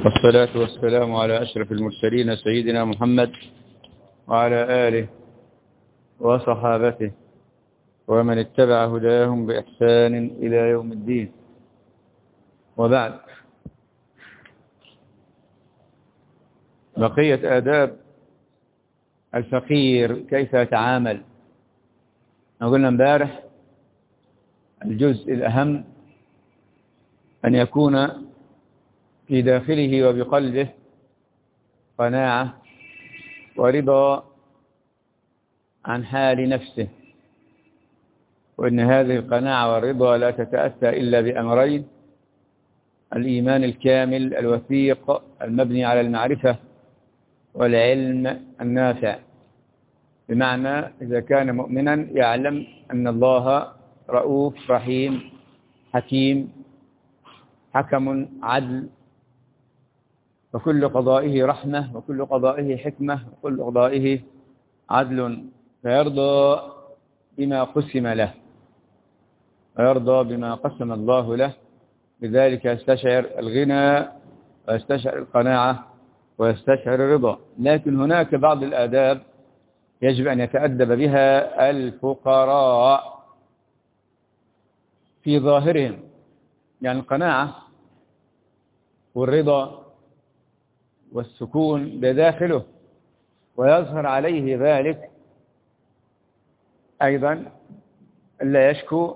والصلاة والسلام على أشرف المرسلين سيدنا محمد وعلى آله وصحابته ومن اتبع هداهم بإحسان إلى يوم الدين. وبعد، بقية آداب الفقير كيف يتعامل. قلنا امبارح الجزء الأهم أن يكون في داخله وبقلبه قناعة ورضا عن حال نفسه، وأن هذه القناعة والرضا لا تتأتى إلا بأمرين: الإيمان الكامل الوثيق المبني على المعرفة والعلم النافع. بمعنى إذا كان مؤمنا يعلم أن الله رؤوف رحيم حكيم حكم عدل، وكل قضائه رحمة وكل قضائه حكمة وكل قضائه عدل، فيرضى بما قسم له ويرضى بما قسم الله له. لذلك يستشعر الغنى ويستشعر القناعة ويستشعر الرضا. لكن هناك بعض الآداب يجب أن يتأدب بها الفقراء في ظاهرهم، يعني القناعة والرضا والسكون بداخله، ويظهر عليه ذلك أيضا لا يشكو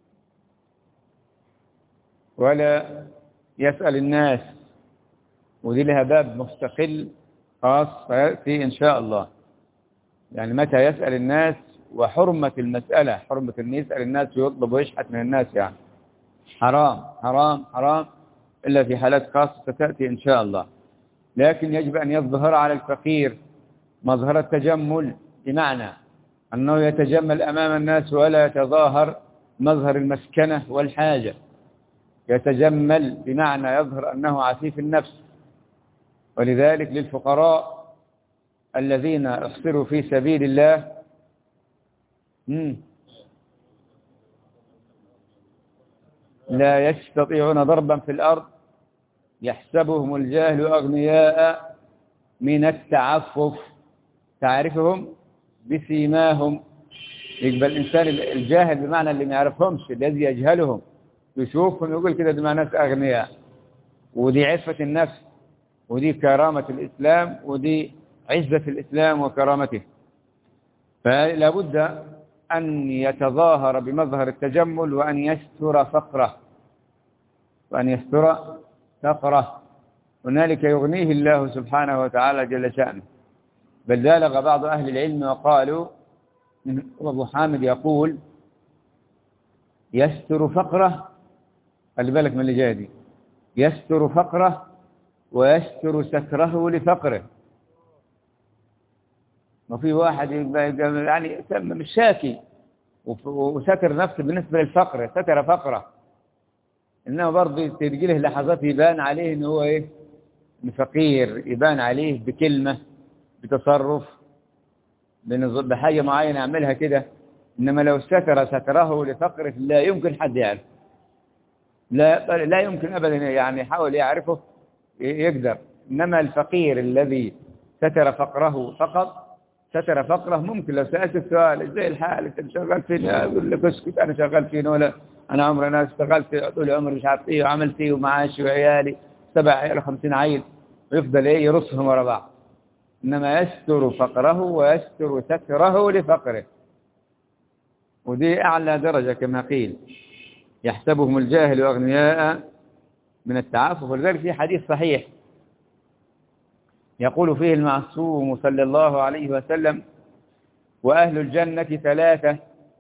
ولا يسأل الناس، ودي لها باب مستقل خاص سيأتي إن شاء الله. يعني متى يسأل الناس وحرمة المسألة، حرمة أن يسأل الناس ويطلب ويشحت من الناس، يعني حرام حرام حرام إلا في حالات خاصة ستأتي إن شاء الله. لكن يجب أن يظهر على الفقير مظهر التجمل، بمعنى أنه يتجمل أمام الناس ولا يتظاهر مظهر المسكنة والحاجة. يتجمل بمعنى يظهر أنه عفيف النفس. ولذلك للفقراء الذين احصروا في سبيل الله لا يستطيعون ضربا في الأرض يحسبهم الجاهل أغنياء من التعفف، تعرفهم بسيماهم. يقبل الإنسان الجاهل بمعنى اللي ما يعرفهمش، الذي يجهلهم يشوفهم يقول كده دي ناس أغنياء، ودي عفة النفس، ودي كرامة الإسلام، ودي عزة الإسلام وكرامته. فلا بد أن يتظاهر بمظهر التجمل وأن يستر فقره، وأن يستر فقره. هنالك يغنيه الله سبحانه وتعالى جل شأنه. بل بالغ بعض أهل العلم وقالوا، أبو حامد يقول: يستر فقره، خلي بالك من اللي جاي دي، يستر فقره ويستر ستره لفقره. وفي واحد يعني مش شاكي وستر نفسه بالنسبة للفقر، ستر فقره، إنه برضه تجي له لحظات يبان عليه إنه هو إيه؟ فقير، يبان عليه بكلمة بتصرف بحاجة معينة يعملها كده. إنما لو ستره لفقره لا يمكن حد يعرف، لا يمكن أبدا يعني يحاول يعرفه يقدر. إنما الفقير الذي ستر فقره فقط، ستر فقره، ممكن لو سألت السؤال ازاي الحال انت شغال فين، يقول لك اسكت انا شغال فين، ولا انا عمري انا اشتغلت طول عمري مش عارف ايه وعملت ايه ومعاشي وعيالي 7 عيال 50 عيل، ويفضل ايه يرصهم ورا بعض. انما يستر فقره ويستر ستره لفقره، ودي اعلى درجة كما قيل: يحسبهم الجاهل أغنياء من التعفف. ولذلك في حديث صحيح يقول فيه المعصوم صلى الله عليه وسلم: وأهل الجنة 3،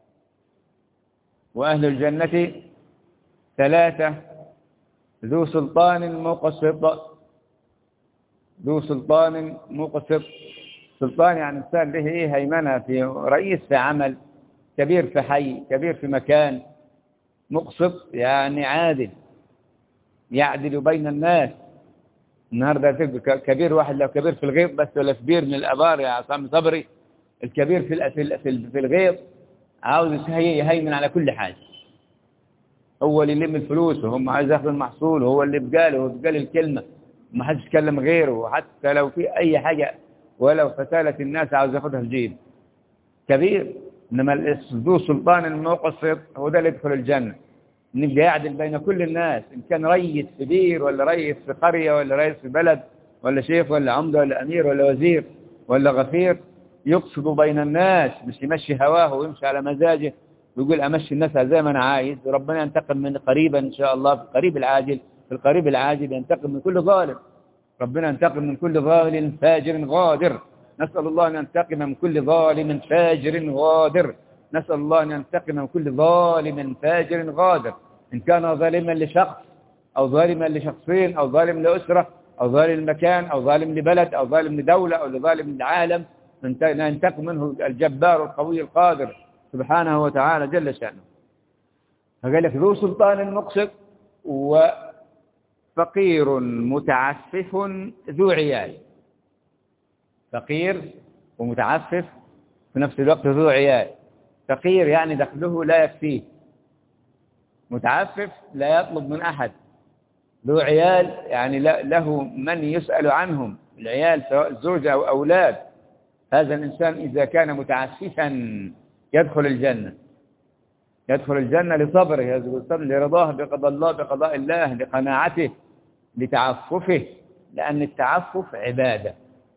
وأهل الجنة 3: ذو سلطان مقسط، ذو سلطان مقسط. سلطان يعني إنسان له إيه؟ هيمنة، في رئيس في عمل، كبير في حي، كبير في مكان. مقسط يعني عادل، يعدل بين الناس. النهارده كبير واحد لو كبير في الغيط بس، ولا كبير من الابار يا عصام صبري، الكبير في الغيط عاوز يهيمن على كل حاجه، هو اللي يلم الفلوس وهم عايز ياخذ المحصول، وهو اللي بقاله الكلمة، ما حدش يتكلم غيره، حتى لو في أي حاجة ولو فتالة الناس عاوز ياخدها الجيب كبير. إنما ذو سلطان المقسط هو ده اللي يدخل الجنة، إن يبقى يعدل بين كل الناس، إن كان ريس في بير ولا ريس في قرية ولا ريس في بلد ولا شيخ ولا عمدة ولا أمير ولا وزير ولا غفير، يقصد بين الناس، مش يمشي هواه ويمشي على مزاجه ويقول أمشي الناس زي ما أنا عايز. وربنا ينتقم من قريبا إن شاء الله في القريب العاجل، في القريب العاجل ينتقم من كل ظالم. ربنا ينتقم من كل ظالم فاجر غادر. نسأل الله أن ينتقم من كل ظالم فاجر غادر. نسأل الله أن ينتقم من كل ظالم فاجر غادر، إن كان ظالما لشخص أو ظالما لشخصين أو ظالم لأسرة أو ظالم لمكان أو ظالم لبلد أو ظالم لدولة أو ظالم للعالم. ينتقم منه الجبار القوي القادر سبحانه وتعالى جل شأنه. فقال لك ذو سلطان مقسط وفقير متعفف ذو عيال. فقير ومتعفف في نفس الوقت ذو عيال. فقير يعني دخله لا يكفيه، متعفف لا يطلب من أحد، ذو عيال يعني له من يسأل عنهم، العيال سواء زوجة أو أولاد. هذا الإنسان إذا كان متعففا يدخل الجنة، يدخل الجنة لصبره، لرضاه بقضاء الله، لقناعته، لتعففه، لأن التعفف عبادة،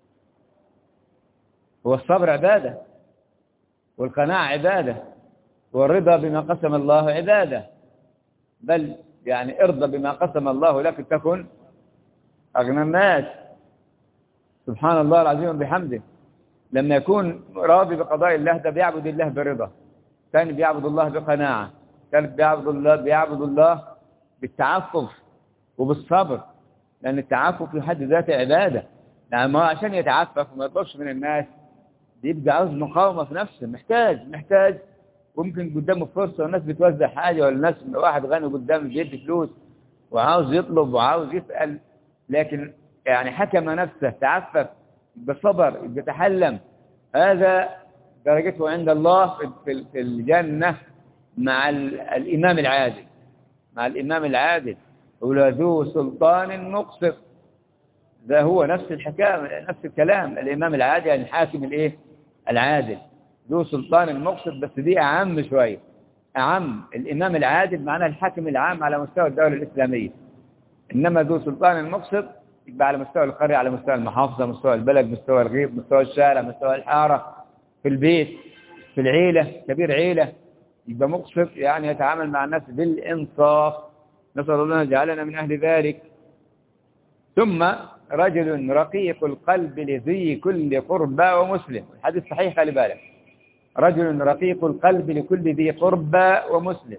والصبر عبادة، والقناعة عبادة، والرضا بما قسم الله عبادة. بل يعني ارضى بما قسم الله لك تكن أغنى الناس. سبحان الله العظيم بحمده. لما يكون راضي بقضاء الله ده بيعبد الله برضا، ثاني بيعبد الله بقناعة، ثالث بيعبد الله بالتعفف وبالصبر، لأن التعفف في حد ذاته عبادة. يعني ما عشان يتعفف وما يطلبش من الناس بيبقى عاوز مقاومة في نفسه، محتاج وممكن قدامه فرصة والناس بتوزع حاجة، ولا الناس واحد غني قدامه بيدي فلوس وعاوز يطلب وعاوز يسأل، لكن يعني حكم نفسه، تعفف بصبر، بيتحلم. هذا درجته عند الله في الجنة مع الإمام العادل، مع الإمام العادل. ولا ذو سلطان مقسط، ده هو نفس الحكاية نفس الكلام. الإمام العادل يعني الحاكم العادل. ذو سلطان مقسط بس دي أعم شوية، أعم. الإمام العادل معناه الحاكم العام على مستوى الدولة الإسلامية، إنما ذو سلطان مقسط يبقى على مستوى القرية، على مستوى المحافظة، مستوى البلد، مستوى الغيط، مستوى الشارع، مستوى الحارة، في البيت، في العيلة، كبير عيلة يبقى مقسط، يعني يتعامل مع الناس بالإنصاف. نسأل الله أن يجعلنا من أهل ذلك. ثم رجل رقيق القلب لذي كل قربى ومسلم. الحديث صحيح، خلي بالك، رجل رقيق القلب لكل ذي قربى ومسلم.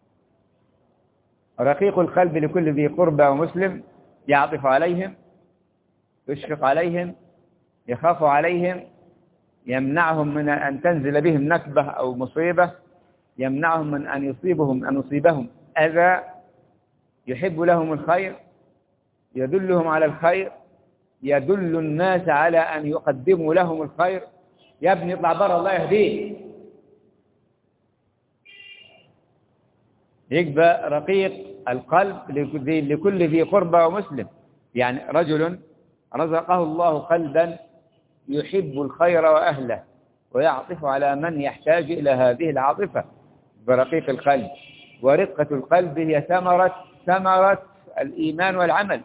رقيق القلب لكل ذي قربى ومسلم، يعطف عليهم، يشفق عليهم، يخاف عليهم، يمنعهم من أن تنزل بهم نكبة أو مصيبة، يمنعهم من أن يصيبهم أذى، يحب لهم الخير، يدلهم على الخير، يدل الناس على أن يقدموا لهم الخير. يا ابني اطلع برا الله يهديك. يبقى رقيق القلب لكل ذي قربى ومسلم، يعني رجل رزقه الله قلبا يحب الخير وأهله ويعطف على من يحتاج إلى هذه العاطفة برقيق القلب. ورقة القلب هي ثمرة الإيمان والعمل.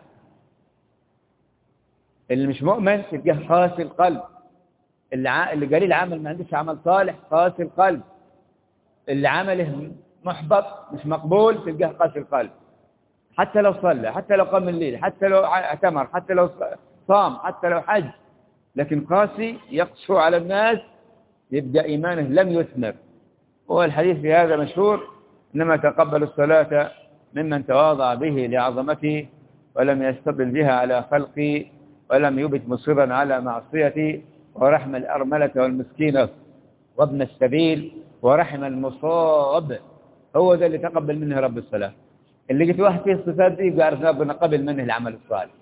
اللي مش مؤمن تلقاه قاسي القلب، اللي قليل عمل ما عندوش عمل صالح قاسي القلب، اللي عمله محبط مش مقبول تلقاه قاسي القلب، حتى لو صلى، حتى لو قام الليل، حتى لو اعتمر، حتى لو صام، حتى لو حج، لكن قاسي يقسو على الناس يبقى إيمانه لم يثمر. هو الحديث في هذا مشهور: إنما تقبل الصلاة ممن تواضع به لعظمته ولم يستطل بها على خلقي ولم يبت مصرا على معصيتي ورحم الأرملة والمسكينة وابن السبيل ورحم المصاب. هو ده اللي تقبل منه رب الصلاة. اللي جيت واحد فيه الصفات دي يبقى عرف ربنا قبل منه العمل الصالح.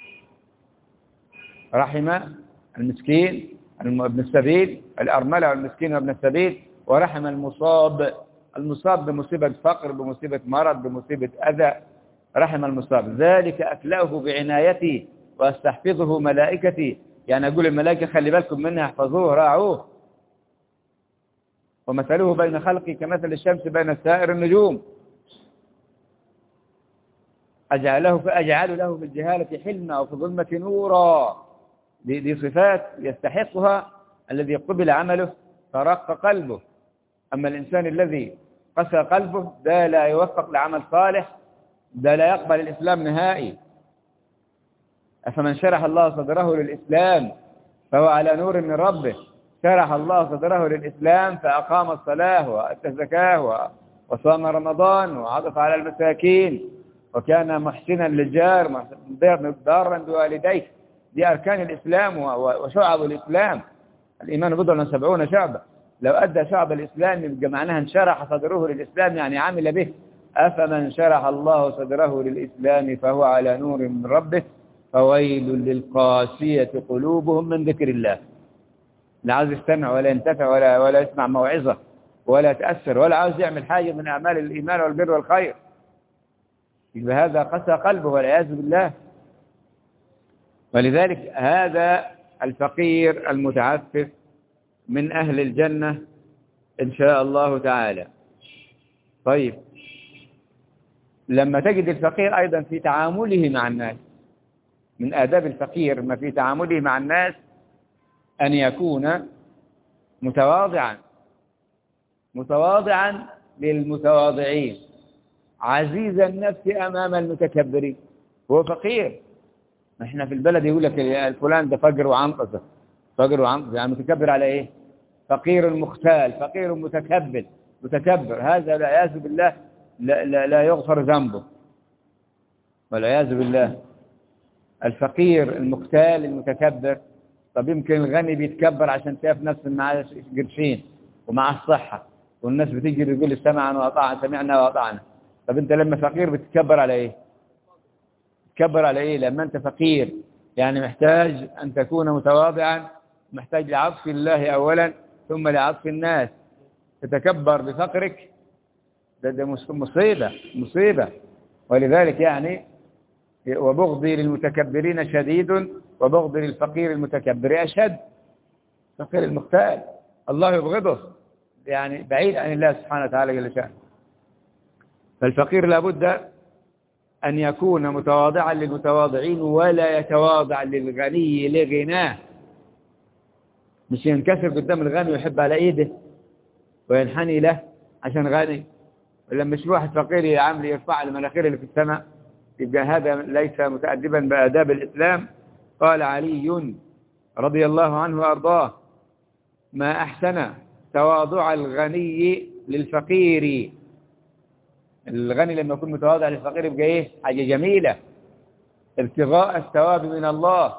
رحم المسكين ابن السبيل، الأرملة والمسكين وابن السبيل، ورحم المصاب بمصيبة فقر، بمصيبة مرض، بمصيبة أذى. رحم المصاب، ذلك أكلاه بعنايتي وأستحفظه ملائكتي، يعني أقول الملائكة خلي بالكم منه، احفظوه راعوه. ومثله بين خلقي كمثل الشمس بين سائر النجوم. أجعل له في الجهالة حلما وفي الظلمة نورا. دي صفات يستحقها الذي قبل عمله فرق قلبه. أما الإنسان الذي قسى قلبه ده لا يوفق لعمل صالح، ده لا يقبل الإسلام نهائي. أفمن شرح الله صدره للإسلام فهو على نور من ربه. شرح الله صدره للإسلام فأقام الصلاة وأتى الزكاة وصام رمضان وعطف على المساكين وكان محسنا للجار ضارا بوالديه. دي أركان الإسلام وشعب الإسلام. الإيمان بضع 70 شعبة. لو أدى شعب الإسلام يبقى معناها انشرح صدره للإسلام، يعني عمل به. أفمن شرح الله صدره للإسلام فهو على نور من ربه فويل للقاسية قلوبهم من ذكر الله. لا عاوز يستمع ولا ينتفع ولا يسمع موعظة ولا يتأثر ولا عاوز يعمل حاجة من أعمال الإيمان والبر والخير. يبقى هذا قسى قلبه والعياذ بالله. ولذلك هذا الفقير المتعفف من أهل الجنة إن شاء الله تعالى. طيب، لما تجد الفقير أيضا في تعامله مع الناس، من آداب الفقير ما في تعامله مع الناس أن يكون متواضعا للمتواضعين، عزيز النفس أمام المتكبرين. هو فقير، احنا في البلد يقول لك الفلان ده فقر وعنقصة، يعني متكبر على ايه؟ فقير مختال، فقير متكبر. هذا والعياذ بالله لا يغفر ذنبه والعياذ بالله. الفقير المختال المتكبر. طب يمكن الغني بيتكبر عشان شايف نفسه معاه قرشين ومعاه الصحة والناس بتيجي تقول سمعنا وأطعنا. طب انت لما فقير بتتكبر على ايه؟ تكبر على ايه لما انت فقير؟ يعني محتاج ان تكون متواضعا، محتاج لعطف الله اولا ثم لعطف الناس. تتكبر بفقرك ده مصيبة. ولذلك يعني وبغضي للمتكبرين شديد وبغضي للفقير المتكبر أشد. فقير المختال الله يبغضه، يعني بعيد عن الله سبحانه وتعالى جل شأنه. فالفقير لابد أن يكون متواضعا للمتواضعين ولا يتواضع للغني لغناه. مش ينكسر قدام الغني ويحب على ايده وينحني له عشان غني. ولما مش واحد فقير يعمل يرفع المناخير اللي في السماء، يبقى هذا ليس متأدبا بآداب الإسلام. قال علي رضي الله عنه وأرضاه: ما أحسن تواضع الغني للفقير. الغني لما يكون متواضع للفقير يبقى ايه؟ حاجة جميلة، ابتغاء الثواب من الله.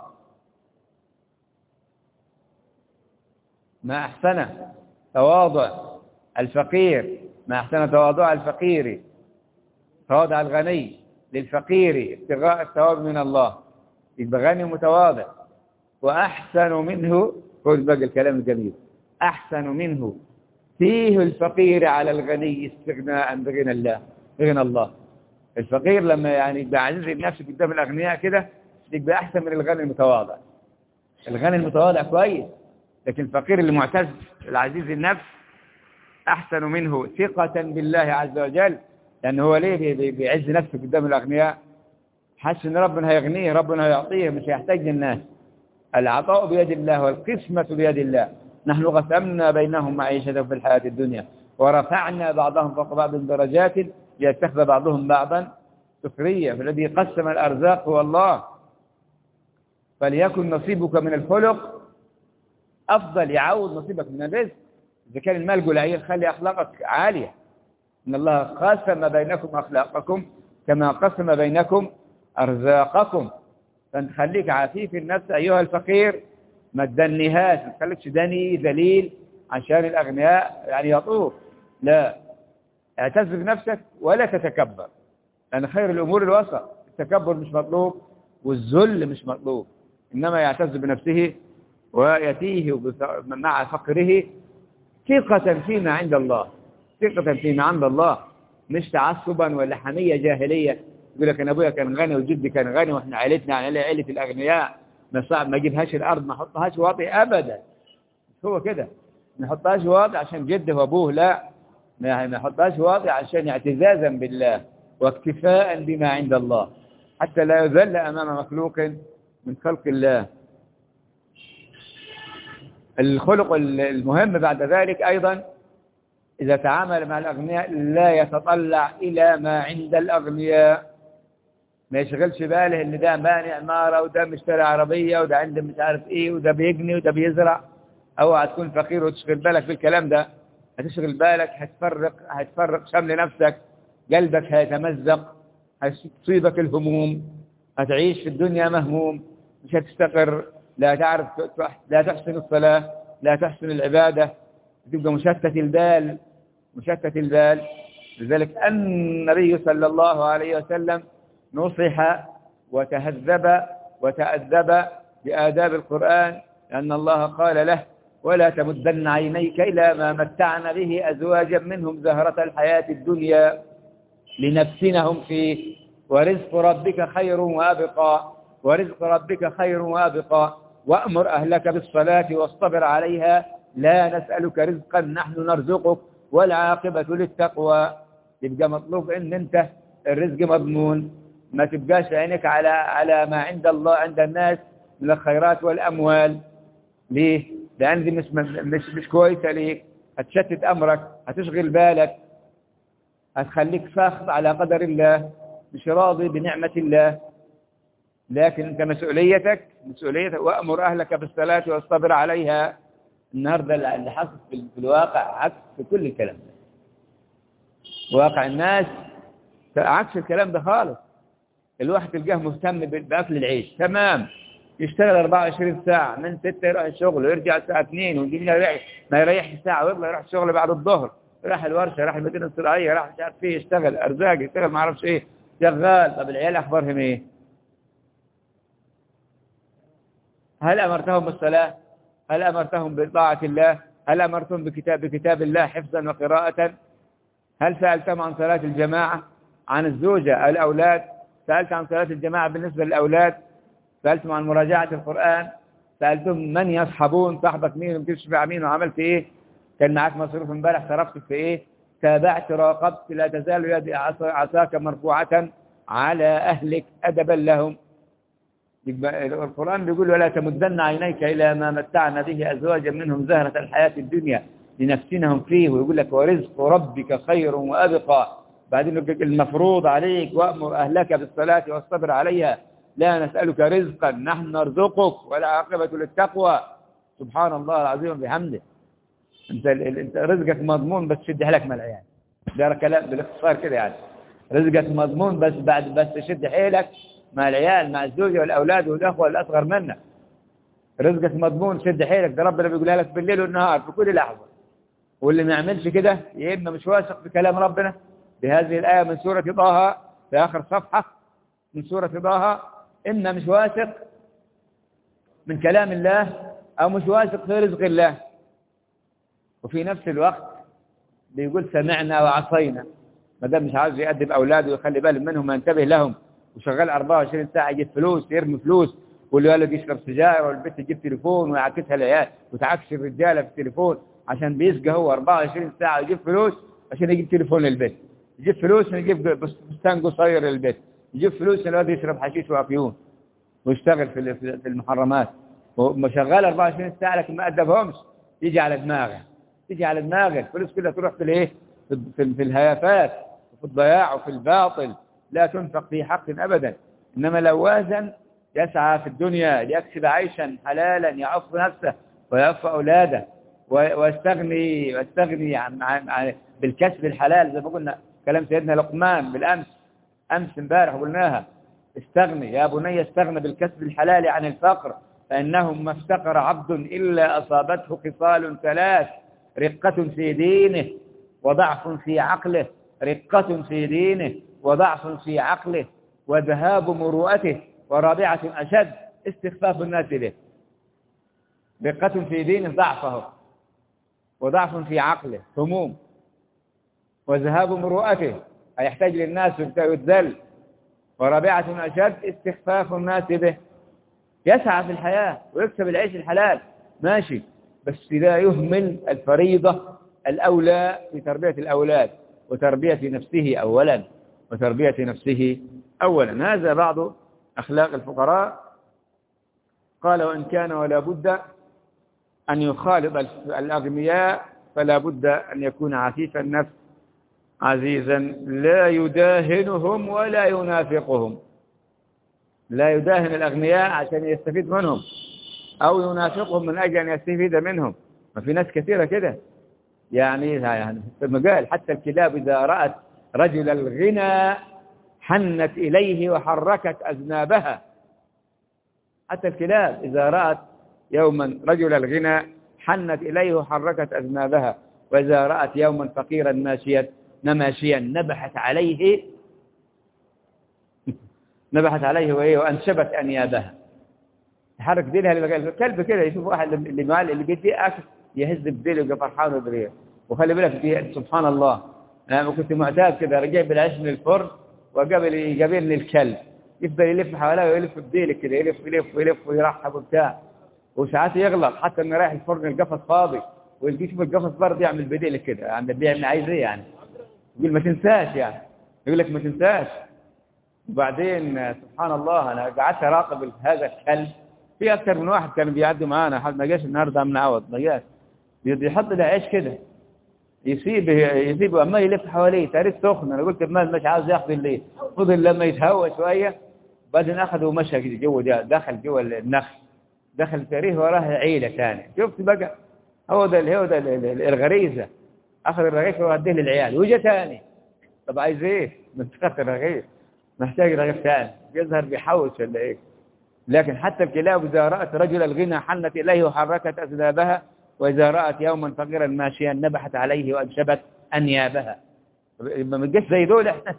ما أحسن تواضع الفقير، ما أحسن تواضع الفقير، تواضع الغني للفقير ابتغاء الثواب من الله. يبقى غني متواضع. وأحسن منه، خذ بقى الكلام الجميل، أحسن منه فيه الفقير على الغني استغناء بغنى الله. الفقير لما يعني يبقى عزيز النفس قدام الأغنياء كده يبقى أحسن من الغني المتواضع. الغني المتواضع كويس، لكن الفقير اللي معتز العزيز النفس أحسن منه ثقة بالله عز وجل. لأنه هو ليه بيعز نفسه قدام الأغنياء؟ حاسس إن ربنا هيغنيه، ربنا هيعطيه، مش هيحتاج للناس. العطاء بيد الله والقسمة بيد الله. نحن قسمنا بينهم معيشة في الحياة الدنيا ورفعنا بعضهم فوق بعض درجات ليتخذ بعضهم بعضا سخرية. فالذي قسم الأرزاق هو الله. فليكن نصيبك من الخلق أفضل، يعوض نصيبك من الرزق. إذا كان المال قليل خلي أخلاقك عالية. إن الله قسم بينكم أخلاقكم كما قسم بينكم أرزاقكم. فأنت خليك عفيف النفس أيها الفقير، ما تدنيهاش، ما تخليكش دني ذليل عشان الأغنياء يعني يطوف. لا، اعتز بنفسك ولا تتكبر، لأن خير الأمور الوسط. التكبر مش مطلوب والذل مش مطلوب، إنما يعتز بنفسه ويتيه مع فقره ثقة فيما عند الله، ثقة فيما عند الله، مش تعصبا ولا حمية جاهلية يقول لك أنا أبويا كان غني وجدي كان غني وإحنا عائلتنا يعني عائلة الأغنياء، ما صعب ما أجيبهاش الأرض ما أحطهاش واطي أبدا. هو كده ما يحطهاش واطي عشان جده وأبوه، لا، ما يحطهاش واطي عشان اعتزازا بالله واكتفاء بما عند الله، حتى لا يذل أمام مخلوق من خلق الله. الخلق المهم بعد ذلك أيضا إذا تعامل مع الأغنياء لا يتطلع إلى ما عند الأغنياء، ما يشغلش باله إن ده باني عمارة وده مشتري عربية وده عنده مش عارف إيه وده بيجني وده بيزرع. أو هتكون فقير وتشغل بالك بالكلام ده، هتشغل بالك هتفرق شمل نفسك، قلبك هيتمزق، هتصيبك الهموم، هتعيش في الدنيا مهموم، مش هتستقر، لا تعرف لا تحسن الصلاة، لا تحسن العبادة، تبقى مشتت البال. لذلك النبي صلى الله عليه وسلم نصح وتهذب وتأدب بآداب القرآن، لأن الله قال له ولا تمدن عينيك إلى ما متعنا به أزواجا منهم زهرة الحياة الدنيا لنفتنهم فيه ورزق ربك خير وأبقى وأمر أهلك بالصلاة واصطبر عليها لا نسألك رزقا نحن نرزقك والعاقبة للتقوى. يبقى مطلوب ان انت الرزق مضمون، ما تبقاش عينك على ما عند الله عند الناس من الخيرات والأموال. ليه؟ لأن دي مش كويسة ليك، هتشتت أمرك، هتشغل بالك، هتخليك ساخط على قدر الله، مش راضي بنعمة الله. لكن انت مسؤوليتك وأمر أهلك بالصلاة واصطبر عليها. النهاردة اللي حصل في الواقع عكس في كل الكلام ده، واقع الناس عكس الكلام ده خالص. الواحد تلقاه مهتم بأكل العيش، تمام، يشتغل 24 ساعة من 6 يروح الشغل ويرجع الساعة 2 ويجي ما يريحش ساعة ويطلع يروح الشغل بعد الظهر، راح الورشة، راح المدينة الصناعية، راح مش عارف فيه يشتغل أرزاق، يشتغل ما اعرفش ايه، شغال. طب العيال أخبارهم ايه؟ هل أمرتهم بالصلاة؟ هل أمرتهم بطاعة الله؟ هل أمرتهم بكتاب الله حفظا وقراءة؟ هل سألتهم عن صلاة الجماعة؟ عن الزوجة الأولاد؟ سألت عن صلاة الجماعة بالنسبة للأولاد؟ سألتم عن مراجعة القرآن؟ سألتم من يصحبون، صاحبك مين وبتشبع مين وعملت ايه؟ كان معك مصروف امبارح صرفت في ايه؟ تابعت راقبت، لا تزال يد عصاك مرفوعة على أهلك أدبا لهم. القرآن بيقول ولا تمدن عينيك إلى ما متعنا به أزواجا منهم زهرة الحياة الدنيا لنفتنهم فيه، ويقول لك ورزق ربك خير وأبقى. بعدين المفروض عليك وأمر أهلك بالصلاة واصطبر عليها لا نسألك رزقا نحن نرزقك والعاقبة للتقوى. سبحان الله العظيم وبحمده. انت رزقك مضمون بس شد حيلك مع العيال، ده كلام بالاختصار كده يعني. رزقك مضمون بس شد حيلك مع العيال، مع الزوجة والأولاد والأخوة الأصغر منك. رزقك مضمون، شد حيلك، ده ربنا بيقولها لك بالليل والنهار في كل لحظة. واللي ما يعملش كده يا إما مش واثق في كلام ربنا بهذه الآية من سورة طه في آخر صفحة من سورة طه، إما مش واثق من كلام الله أو مش واثق في رزق الله. وفي نفس الوقت بيقول سمعنا وعصينا، ما دام مش عاوز يأدب أولاده ويخلي باله منهم وينتبه لهم، وشغال 24 ساعة يجيب فلوس، يرمي فلوس، واللي ولد يشرب سجاير والبنت تجيب تليفون ويعكسها العيال وتعكس الرجالة في التليفون عشان بيسقى هو 24 ساعة يجيب فلوس عشان يجيب تليفون للبنت، يجيب فلوس عشان يجيب بستان قصير للبنت، يجيب فلوس عشان الولد يشرب حشيش وافيون ويشتغل في المحرمات، وشغال 24 ساعة لكن ما أدبهمش. يجي على دماغه الفلوس كلها تروح في الايه، في الهيافات وفي الضياع وفي الباطل، لا تنفق في حق أبدا. إنما لو وازن يسعى في الدنيا ليكسب عيشا حلالا يعف نفسه ويعف أولاده ويستغني عن بالكسب الحلال، زي ما قلنا كلام سيدنا لقمان أمس امبارح قلناها، استغني يا بني، استغنى بالكسب الحلال عن الفقر، فإنه ما افتقر عبد إلا أصابته خصال 3: رقة في دينه وضعف في عقله، رقة في دينه وضعف في عقله وذهاب مروءته، ورابعة أشد استخفاف الناس به. رقة في دينه ضعفه، وضعف في عقله هموم، وذهاب مروءته هيحتاج للناس ويتذل، ورابعة أشد استخفاف الناس به، يسعى في الحياة ويكسب العيش الحلال ماشي، بس لا يهمل الفريضة الأولى في تربية الأولاد وتربية نفسه أولا، وتربية نفسه أولا. هذا بعض أخلاق الفقراء. قال وإن كان ولا بد أن يخالط الأغنياء فلا بد أن يكون عفيف النفس عزيزا لا يداهنهم ولا ينافقهم. لا يداهن الأغنياء عشان يستفيد منهم أو ينافقهم من أجل أن يستفيد منهم. ما في ناس كثيرة كده يعني في المجال. حتى الكلاب إذا رأت رجل الغنى حنت إليه وحركت أذنابها. حتى الكلاب إذا رأت يوما رجل الغنى حنت إليه وحركت أذنابها، وإذا رأت يوما فقيرا ماشيا نبحت عليه وأنشبت أنيابها، تحرك ديلها لمجال. الكلب كده يشوف واحد اللي بيدي أكل يهز بديله ويبقى فرحان وبريه. وخلي بالك دي سبحان الله، أنا كنت معتاد كده رجع بالعيش من الفرن وقابلني الكلب يفضل يلف حواليه ويلف بديله كده، يلف ويرحب وبتاع. وساعات يغلط حتى انه رايح الفرن القفص فاضي ويجي يشوف القفص برضه يعمل بديله كده، يعني بيعمل عايز ايه يعني؟ يقول ما تنساش، يعني يقول لك ما تنساش. وبعدين سبحان الله انا قعدت اراقب هذا الكلب. في اكثر من واحد كانوا بيعدوا معانا، حد ما جاش النهارده من عوض ما جاش، يحط له عيش كده يسيبه اما يلف حواليه تاريخ سخن. انا قلت ما مش عاوز ياخذ الليل، فضل لما يتهوى شويه بعدين اخذه ومشى كده جوه، دخل جوه النخل، دخل تاريخ وراه عيله ثانيه. شفت بقى هو ده الغريزه، اخذ الرغيف ووديه للعيال وجا ثاني. طب عايز ايه؟ منطقه الرغيف محتاج رغيف ثاني، يظهر بيحوش ولا ايه؟ لكن حتى الكلاب إذا رأت رجل الغنى حنت إليه وحركت أذنابها، وإذا رأت يوما فقيرا ماشيا نبحت عليه وأنشبت أنيابها. ما نبقاش زي دول احنا،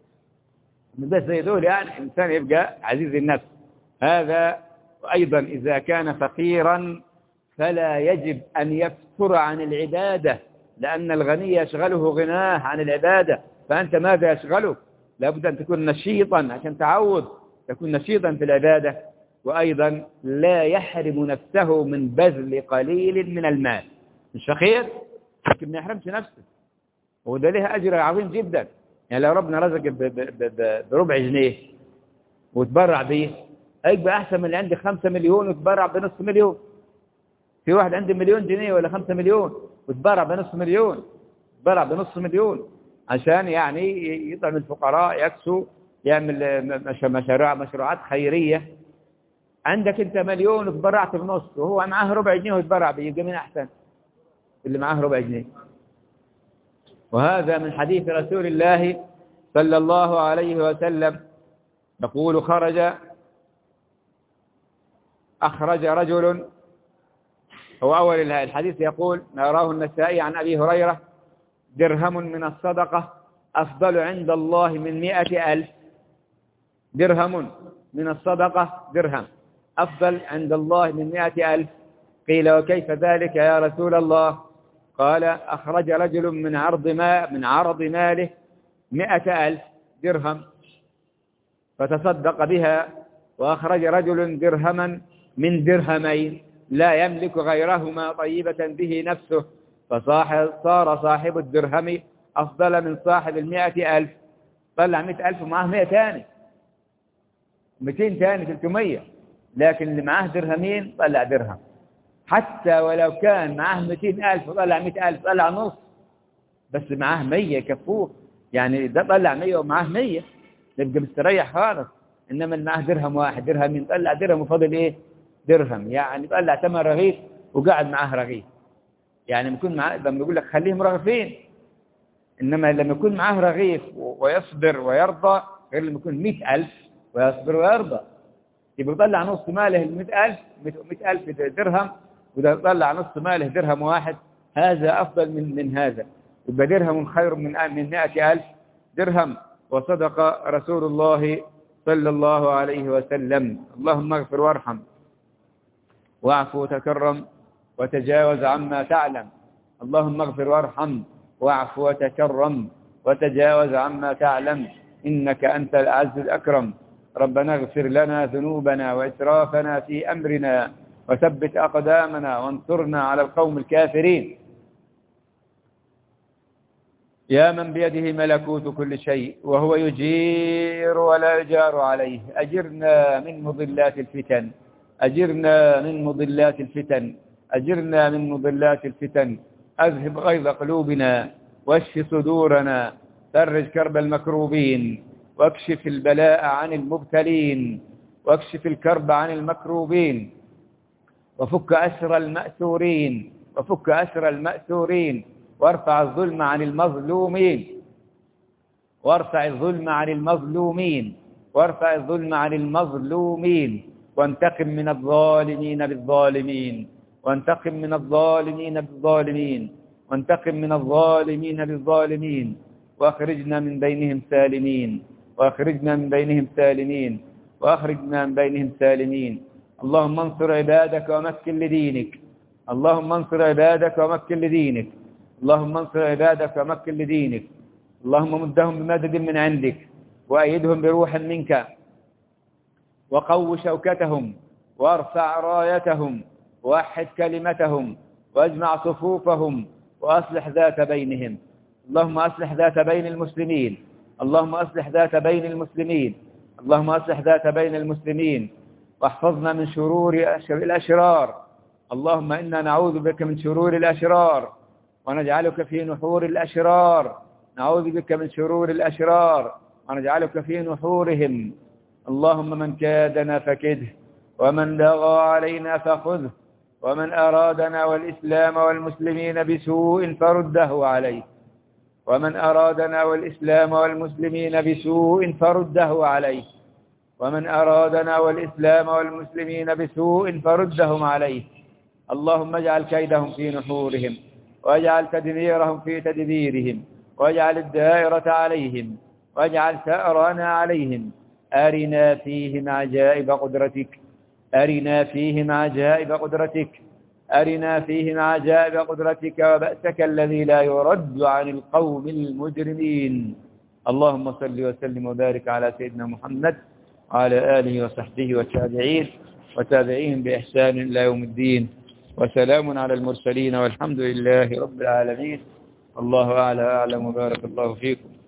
ما نبقاش زي دول، يعني الإنسان يبقى عزيز النفس. هذا أيضا إذا كان فقيرا فلا يجب أن يفتر عن العبادة، لأن الغني يشغله غناه عن العبادة، فأنت ماذا يشغلك؟ لابد أن تكون نشيطا عشان تعود تكون نشيطا في العبادة. وأيضا لا يحرم نفسه من بذل قليل من المال. مش فقير لكن ما يحرمش نفسه، وده له أجر عظيم جدا. يعني لو ربنا رزق بربع جنيه وتبرع به هيبقى أحسن من اللي عندي 5 مليون وتبرع بنصف مليون. في واحد عنده 1,000,000 جنيه ولا 5 مليون وتبرع بنصف مليون، تبرع بنصف مليون عشان يعني يطعم الفقراء، يكسو، يعمل مشروعات خيرية. عندك انت 1,000,000 وتبرعت بنص، وهو معاه ربع جنيه وتبرع به، يبقى من احسن اللي معاه ربع جنيه. وهذا من حديث رسول الله صلى الله عليه وسلم يقول أخرج رجل، هو أول الحديث يقول ما رواه النسائي عن أبي هريرة: درهم من الصدقة أفضل عند الله من 100,000. درهم من الصدقة، درهم أفضل عند الله من 100,000. قيل وكيف ذلك يا رسول الله؟ قال أخرج رجل من عرض ماله 100,000 درهم فتصدق بها، وأخرج رجل درهما من درهمين لا يملك غيرهما طيبة به نفسه، فصار صاحب الدرهم أفضل من صاحب 100,000. طلع 100,000 ومعه 100 ثاني، 200 ثاني، 300. لكن اللي معاه درهمين طلع درهم. حتى ولو كان معاه 200,000 وطلع 100,000 طلع نص، بس معاه 100 يكفوه. يعني ده طلع 100 ومعاه 100 يبقى مستريح خالص. إنما اللي معاه درهم واحد درهمين طلع درهم وفضل إيه؟ درهم. يعني طلع 8 رغيف وقاعد معاه رغيف. يعني يكون معاه، لما يقول لك خليهم رغيفين، إنما لما يكون معاه رغيف ويصبر ويرضى غير لما يكون 100,000 ويصبر ويرضى. يبقى يطلع نص ماله 100,000 درهم، وده يطلع نص ماله درهم واحد. هذا أفضل من هذا. يبقى درهم خير من 100,000 درهم. وصدق رسول الله صلى الله عليه وسلم. اللهم اغفر وارحم واعف وتكرم وتجاوز عما تعلم. اللهم اغفر وارحم واعف وتكرم وتجاوز عما تعلم. إنك أنت الأعز الأكرم. ربنا اغفر لنا ذنوبنا وإسرافنا في أمرنا وثبت أقدامنا وانصرنا على القوم الكافرين. يا من بيده ملكوت كل شيء وهو يجير ولا يجار عليه، أجرنا من مضلات الفتن، أجرنا من مضلات الفتن، أجرنا من مضلات الفتن. أذهب غيظ قلوبنا واشف صدورنا، فرج كرب المكروبين واكشف البلاء عن المبتلين، واكشف الكرب عن المكروبين، وفك أسر المأسورين، وفك أسر المأسورين، وارفع الظلم عن المظلومين، وارفع الظلم عن المظلومين، وارفع الظلم عن المظلومين، وانتقم من الظالمين بالظالمين، وانتقم من الظالمين بالظالمين، وانتقم من الظالمين بالظالمين، واخرجنا من بينهم سالمين، واخرجنا من بينهم سالمين، واخرجنا من بينهم سالمين. اللهم انصر عبادك ومكن لدينك، اللهم انصر عبادك ومكن لدينك، اللهم انصر عبادك ومكن لدينك. اللهم مدهم بمدد من عندك، وأيدهم بروح منك، وقو شوكتهم، وارفع رايتهم، ووحد كلمتهم، واجمع صفوفهم، وأصلح ذات بينهم. اللهم أصلح ذات بين المسلمين، اللهم أصلح ذات بين المسلمين، اللهم أصلح ذات بين المسلمين، واحفظنا من شرور الأشرار. اللهم إنا نعوذ بك من شرور الأشرار، ونجعلك في نحور الأشرار، نعوذ بك من شرور الأشرار ونجعلك في نحورهم. اللهم من كادنا فكده، ومن بغى علينا فخذه، ومن أرادنا والإسلام والمسلمين بسوء فرده عليه، ومن أرادنا والإسلام والمسلمين بسوء فرده عليه، ومن أرادنا والإسلام والمسلمين بسوء فردهم عليه. اللهم اجعل كيدهم في نحورهم، واجعل تدبيرهم في تدبيرهم، واجعل الدائرة عليهم، واجعل ثأرنا عليهم. أرنا فيهم عجائب قدرتك، أرنا فيهم عجائب قدرتك، أرنا فيهم عجائب قدرتك وبأسك الذي لا يرد عن القوم المجرمين. اللهم صل وسلم وبارك على سيدنا محمد وعلى آله وصحبه والتابعين وتابعيهم بإحسان إلى يوم الدين، وسلام على المرسلين والحمد لله رب العالمين. الله أعلى أعلم وبارك الله فيكم.